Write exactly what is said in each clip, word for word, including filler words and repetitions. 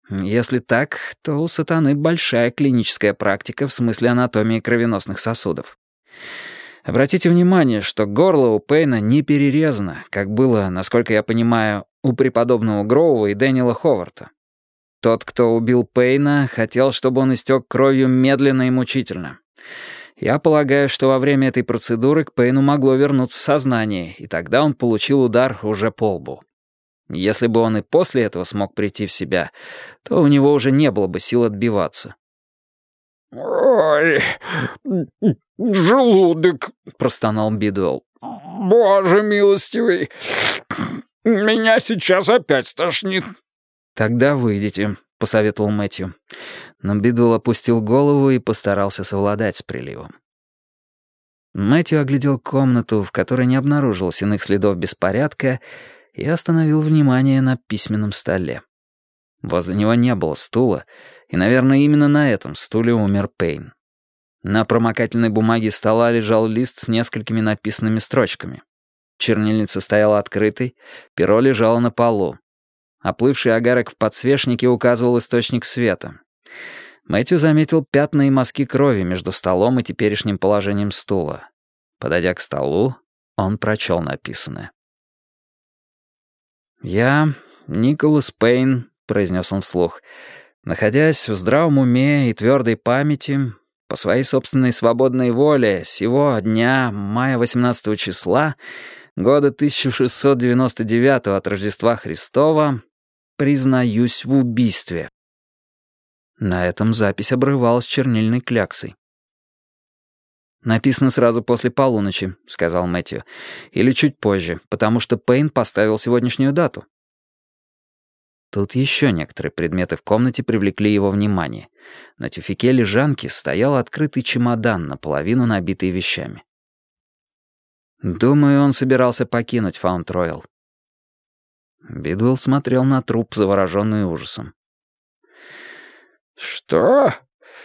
Если так, то у сатаны большая клиническая практика в смысле анатомии кровеносных сосудов. Обратите внимание, что горло у Пейна не перерезано, как было, насколько я понимаю, у преподобного Гроува и Дэниела Ховарта. Тот, кто убил Пейна, хотел, чтобы он истек кровью медленно и мучительно. Я полагаю, что во время этой процедуры к Пейну могло вернуться сознание, и тогда он получил удар уже по лбу. Если бы он и после этого смог прийти в себя, то у него уже не было бы сил отбиваться. «Ой, желудок», — простонал Бидуэлл. «Боже милостивый, меня сейчас опять стошнит». «Тогда выйдите», — посоветовал Мэтью. Но Бидуэлл опустил голову и постарался совладать с приливом. Мэтью оглядел комнату, в которой не обнаружилось иных следов беспорядка, и остановил внимание на письменном столе. Возле него не было стула, и, наверное, именно на этом стуле умер Пейн. На промокательной бумаге стола лежал лист с несколькими написанными строчками. Чернильница стояла открытой, перо лежало на полу. Оплывший огарок в подсвечнике указывал источник света. Мэтью заметил пятна и мазки крови между столом и теперешним положением стула. Подойдя к столу, он прочел написанное. «Я, Николас Пейн», — произнес он вслух, «находясь в здравом уме и твердой памяти, по своей собственной свободной воле, сего дня, мая восемнадцатого числа, года тысяча шестьсот девяносто девятого от Рождества Христова, признаюсь в убийстве». На этом запись обрывалась чернильной кляксой. «Написано сразу после полуночи», — сказал Мэтью. «Или чуть позже, потому что Пейн поставил сегодняшнюю дату». Тут еще некоторые предметы в комнате привлекли его внимание. На тюфяке лежанки стоял открытый чемодан, наполовину набитый вещами. Думаю, он собирался покинуть Фаунд-Роял. Бидуэлл смотрел на труп, завороженный ужасом. «Что?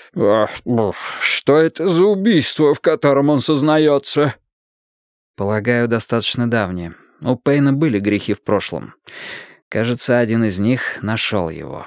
Что это за убийство, в котором он сознается?» «Полагаю, достаточно давнее. У Пейна были грехи в прошлом. Кажется, один из них нашел его».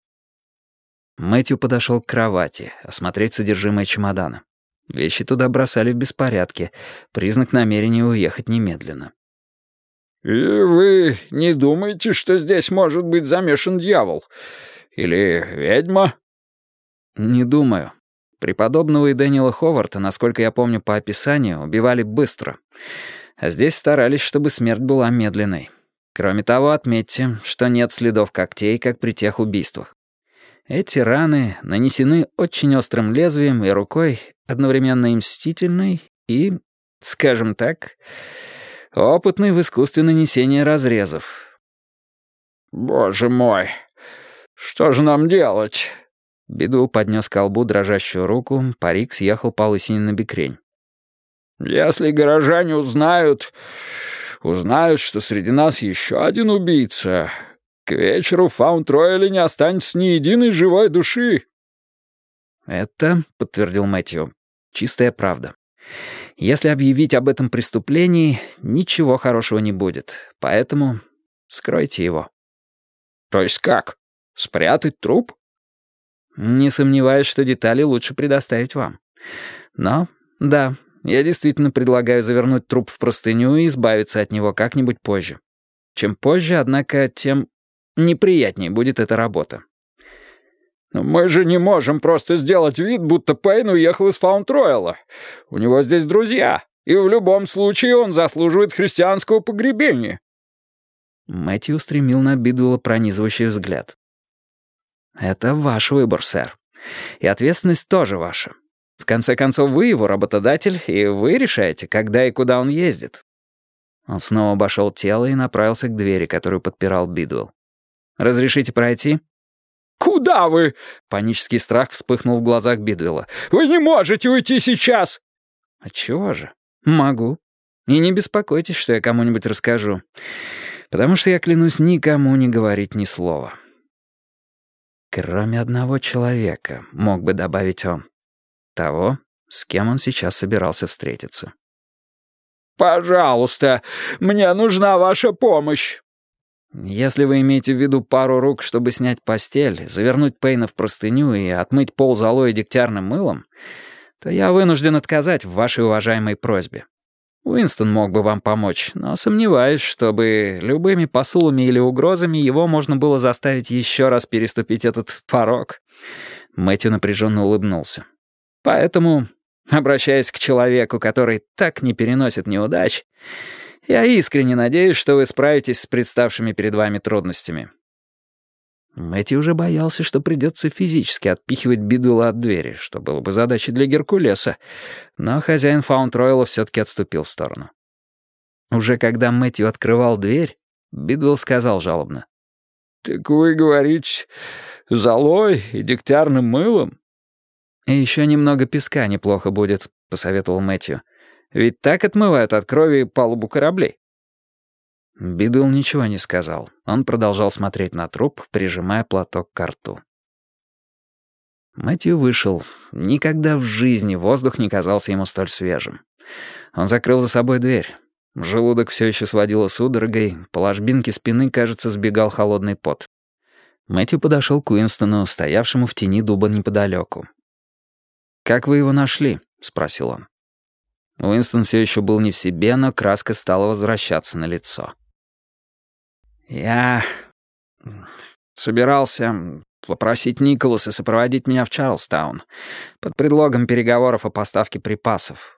Мэтью подошел к кровати, осмотреть содержимое чемодана. Вещи туда бросали в беспорядке, признак намерения уехать немедленно. «И вы не думаете, что здесь может быть замешан дьявол? Или ведьма?» «Не думаю. Преподобного и Дэниела Ховарта, насколько я помню по описанию, убивали быстро. А здесь старались, чтобы смерть была медленной. Кроме того, отметьте, что нет следов когтей, как при тех убийствах. Эти раны нанесены очень острым лезвием и рукой, одновременно и мстительной, и, скажем так, опытной в искусстве нанесения разрезов». «Боже мой, что же нам делать?» Бидуэлл поднес к колбу дрожащую руку, парик съехал по лысине на бекрень. «Если горожане узнают, узнают, что среди нас еще один убийца, к вечеру в Фаунд-Рояле не останется ни единой живой души». «Это, — подтвердил Мэтью, — чистая правда. Если объявить об этом преступлении, ничего хорошего не будет, поэтому скройте его». «То есть как? Спрятать труп?» «Не сомневаюсь, что детали лучше предоставить вам. Но, да, я действительно предлагаю завернуть труп в простыню и избавиться от него как-нибудь позже. Чем позже, однако, тем неприятнее будет эта работа». «Но мы же не можем просто сделать вид, будто Пейн уехал из Фаунд-Рояла. У него здесь друзья, и в любом случае он заслуживает христианского погребения». Мэтью устремил на Бидуэлла пронизывающий взгляд. «Это ваш выбор, сэр. И ответственность тоже ваша. В конце концов, вы его работодатель, и вы решаете, когда и куда он ездит». Он снова обошел тело и направился к двери, которую подпирал Бидуэлл. «Разрешите пройти?» «Куда вы?» Панический страх вспыхнул в глазах Бидуэлла. «Вы не можете уйти сейчас!» «Отчего же? Могу. И не беспокойтесь, что я кому-нибудь расскажу. Потому что я клянусь никому не говорить ни слова». «Кроме одного человека», — мог бы добавить он. Того, с кем он сейчас собирался встретиться. «Пожалуйста, мне нужна ваша помощь». Если вы имеете в виду пару рук, чтобы снять постель, завернуть Пейна в простыню и отмыть пол золой и дегтярным мылом, то я вынужден отказать в вашей уважаемой просьбе. Уинстон мог бы вам помочь, но сомневаюсь, чтобы любыми посулами или угрозами его можно было заставить еще раз переступить этот порог». Мэтью напряженно улыбнулся. «Поэтому, обращаясь к человеку, который так не переносит неудач, я искренне надеюсь, что вы справитесь с представшими перед вами трудностями». Мэтью уже боялся, что придется физически отпихивать Бидуэлла от двери, что было бы задачей для Геркулеса, но хозяин Фаунд-Ройла все-таки отступил в сторону. Уже когда Мэтью открывал дверь, Бидуэлл сказал жалобно: «Так вы говорите, золой и дегтярным мылом?» «И еще немного песка неплохо будет», — посоветовал Мэтью. «Ведь так отмывают от крови палубу кораблей». Бидуэлл ничего не сказал. Он продолжал смотреть на труп, прижимая платок к рту. Мэтью вышел. Никогда в жизни воздух не казался ему столь свежим. Он закрыл за собой дверь. Желудок все еще сводило судорогой, по ложбинке спины, кажется, сбегал холодный пот. Мэтью подошел к Уинстону, стоявшему в тени дуба неподалеку. «Как вы его нашли?» — спросил он. Уинстон все еще был не в себе, но краска стала возвращаться на лицо. «Я собирался попросить Николаса сопроводить меня в Чарльстаун под предлогом переговоров о поставке припасов.